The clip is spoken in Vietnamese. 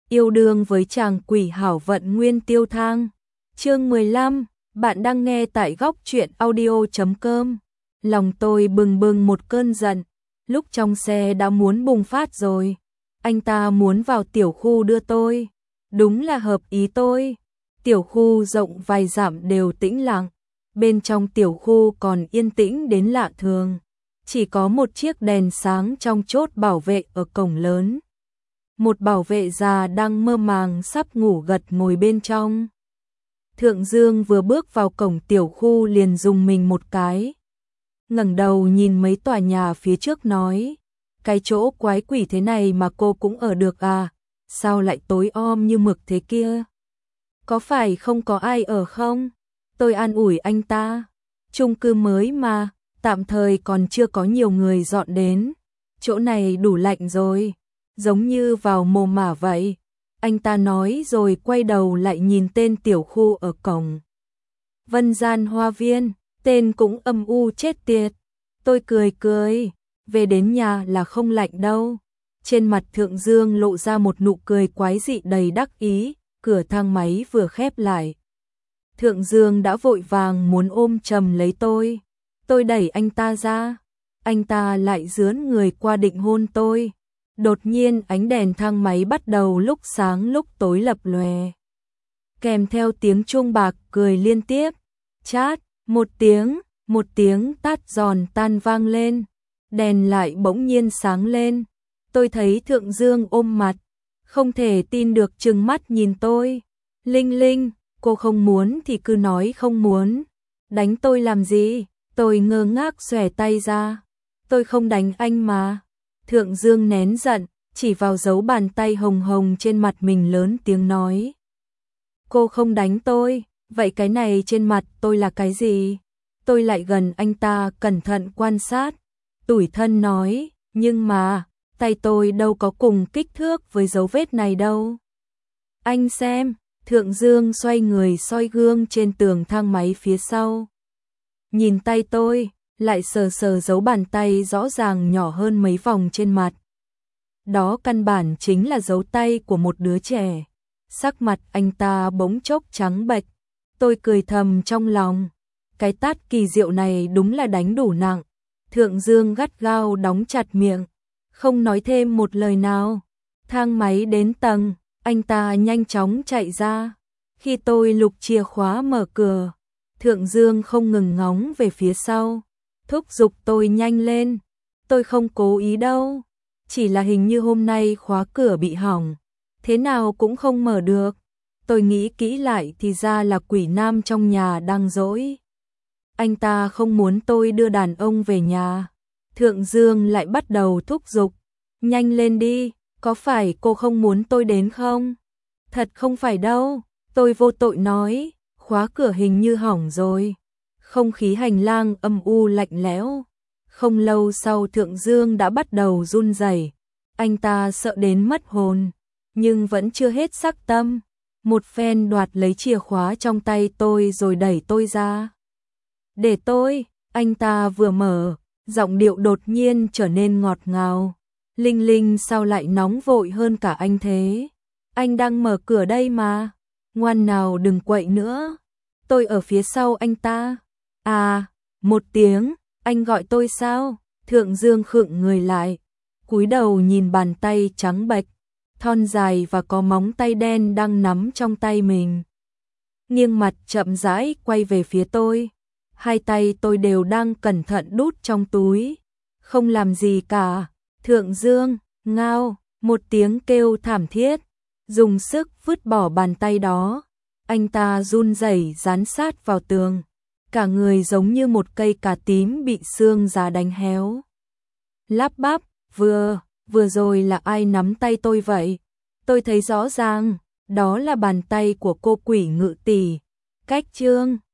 Yêu đương với chàng quỷ hảo vận Nguyên Tiêu Thang. Chương 15, bạn đang nghe tại góc truyện audio.com. Lòng tôi bừng bừng một cơn giận, lúc trong xe đã muốn bùng phát rồi. Anh ta muốn vào tiểu khu đưa tôi, đúng là hợp ý tôi. Tiểu khu rộng vài dặm đều tĩnh lặng, bên trong tiểu khu còn yên tĩnh đến lạ thường. Chỉ có một chiếc đèn sáng trong chốt bảo vệ ở cổng lớn. Một bảo vệ già đang mơ màng sắp ngủ gật ngồi bên trong. Thượng Dương vừa bước vào cổng tiểu khu liền rùng mình một cái. Ngẩng đầu nhìn mấy tòa nhà phía trước nói, cái chỗ quái quỷ thế này mà cô cũng ở được à, sao lại tối om như mực thế kia? Có phải không có ai ở không? Tôi an ủi anh ta, chung cư mới mà, tạm thời còn chưa có nhiều người dọn đến, chỗ này đủ lạnh rồi, giống như vào mồ mả vậy. Anh ta nói rồi quay đầu lại nhìn tên tiểu khu ở cổng. Vân Gian Hoa Viên, tên cũng âm u chết tiệt. Tôi cười, về đến nhà là không lạnh đâu. Trên mặt Thượng Dương lộ ra một nụ cười quái dị đầy đắc ý, cửa thang máy vừa khép lại. Thượng Dương đã vội vàng muốn ôm chầm lấy tôi. Tôi đẩy anh ta ra, anh ta lại dướn người qua định hôn tôi. Đột nhiên ánh đèn thang máy bắt đầu lúc sáng lúc tối lập lòe. Kèm theo tiếng chuông bạc cười liên tiếp. Chát, một tiếng tát giòn tan vang lên. Đèn lại bỗng nhiên sáng lên. Tôi thấy Thượng Dương ôm mặt, không thể tin được trừng mắt nhìn tôi. Linh Linh, cô không muốn thì cứ nói không muốn. Đánh tôi làm gì? Tôi ngơ ngác xòe tay ra. Tôi không đánh anh mà. Thượng Dương nén giận, chỉ vào dấu bàn tay hồng hồng trên mặt mình lớn tiếng nói. Cô không đánh tôi, vậy cái này trên mặt tôi là cái gì? Tôi lại gần anh ta cẩn thận quan sát, tủi thân nói, nhưng mà, tay tôi đâu có cùng kích thước với dấu vết này đâu. Anh xem, Thượng Dương xoay người soi gương trên tường thang máy phía sau. Nhìn tay tôi, lại sờ sờ dấu bàn tay rõ ràng nhỏ hơn mấy vòng trên mặt. Đó căn bản chính là dấu tay của một đứa trẻ. Sắc mặt anh ta bỗng chốc trắng bệch. Tôi cười thầm trong lòng. Cái tát kỳ diệu này đúng là đánh đủ nặng. Thượng Dương gắt gao đóng chặt miệng, không nói thêm một lời nào. Thang máy đến tầng, anh ta nhanh chóng chạy ra. Khi tôi lục chìa khóa mở cửa, Thượng Dương không ngừng ngóng về phía sau, thúc giục tôi nhanh lên. Tôi không cố ý đâu, chỉ là hình như hôm nay khóa cửa bị hỏng, thế nào cũng không mở được. Tôi nghĩ kỹ lại thì ra là quỷ nam trong nhà đang dỗi. Anh ta không muốn tôi đưa đàn ông về nhà. Thượng Dương lại bắt đầu thúc giục, nhanh lên đi, có phải cô không muốn tôi đến không? Thật không phải đâu, tôi vô tội nói, khóa cửa hình như hỏng rồi. Không khí hành lang âm u lạnh lẽo. Không lâu sau Thượng Dương đã bắt đầu run rẩy. Anh ta sợ đến mất hồn, nhưng vẫn chưa hết sắc tâm. Một phen đoạt lấy chìa khóa trong tay tôi rồi đẩy tôi ra. Để tôi, anh ta vừa mở, giọng điệu đột nhiên trở nên ngọt ngào. Linh Linh sao lại nóng vội hơn cả anh thế? Anh đang mở cửa đây mà, ngoan nào đừng quậy nữa. Tôi ở phía sau anh ta. À, một tiếng, anh gọi tôi sao? Thượng Dương khựng người lại, cúi đầu nhìn bàn tay trắng bệch, thon dài và có móng tay đen đang nắm trong tay mình. Nghiêng mặt chậm rãi quay về phía tôi. Hai tay tôi đều đang cẩn thận đút trong túi. Không làm gì cả. Thượng Dương, ngao, một tiếng kêu thảm thiết, dùng sức vứt bỏ bàn tay đó. Anh ta run rẩy dán sát vào tường. Cả người giống như một cây cà tím bị sương giá đánh héo. Lắp bắp, vừa rồi là ai nắm tay tôi vậy? Tôi thấy rõ ràng, đó là bàn tay của cô quỷ Ngự tỷ. Cách Trương.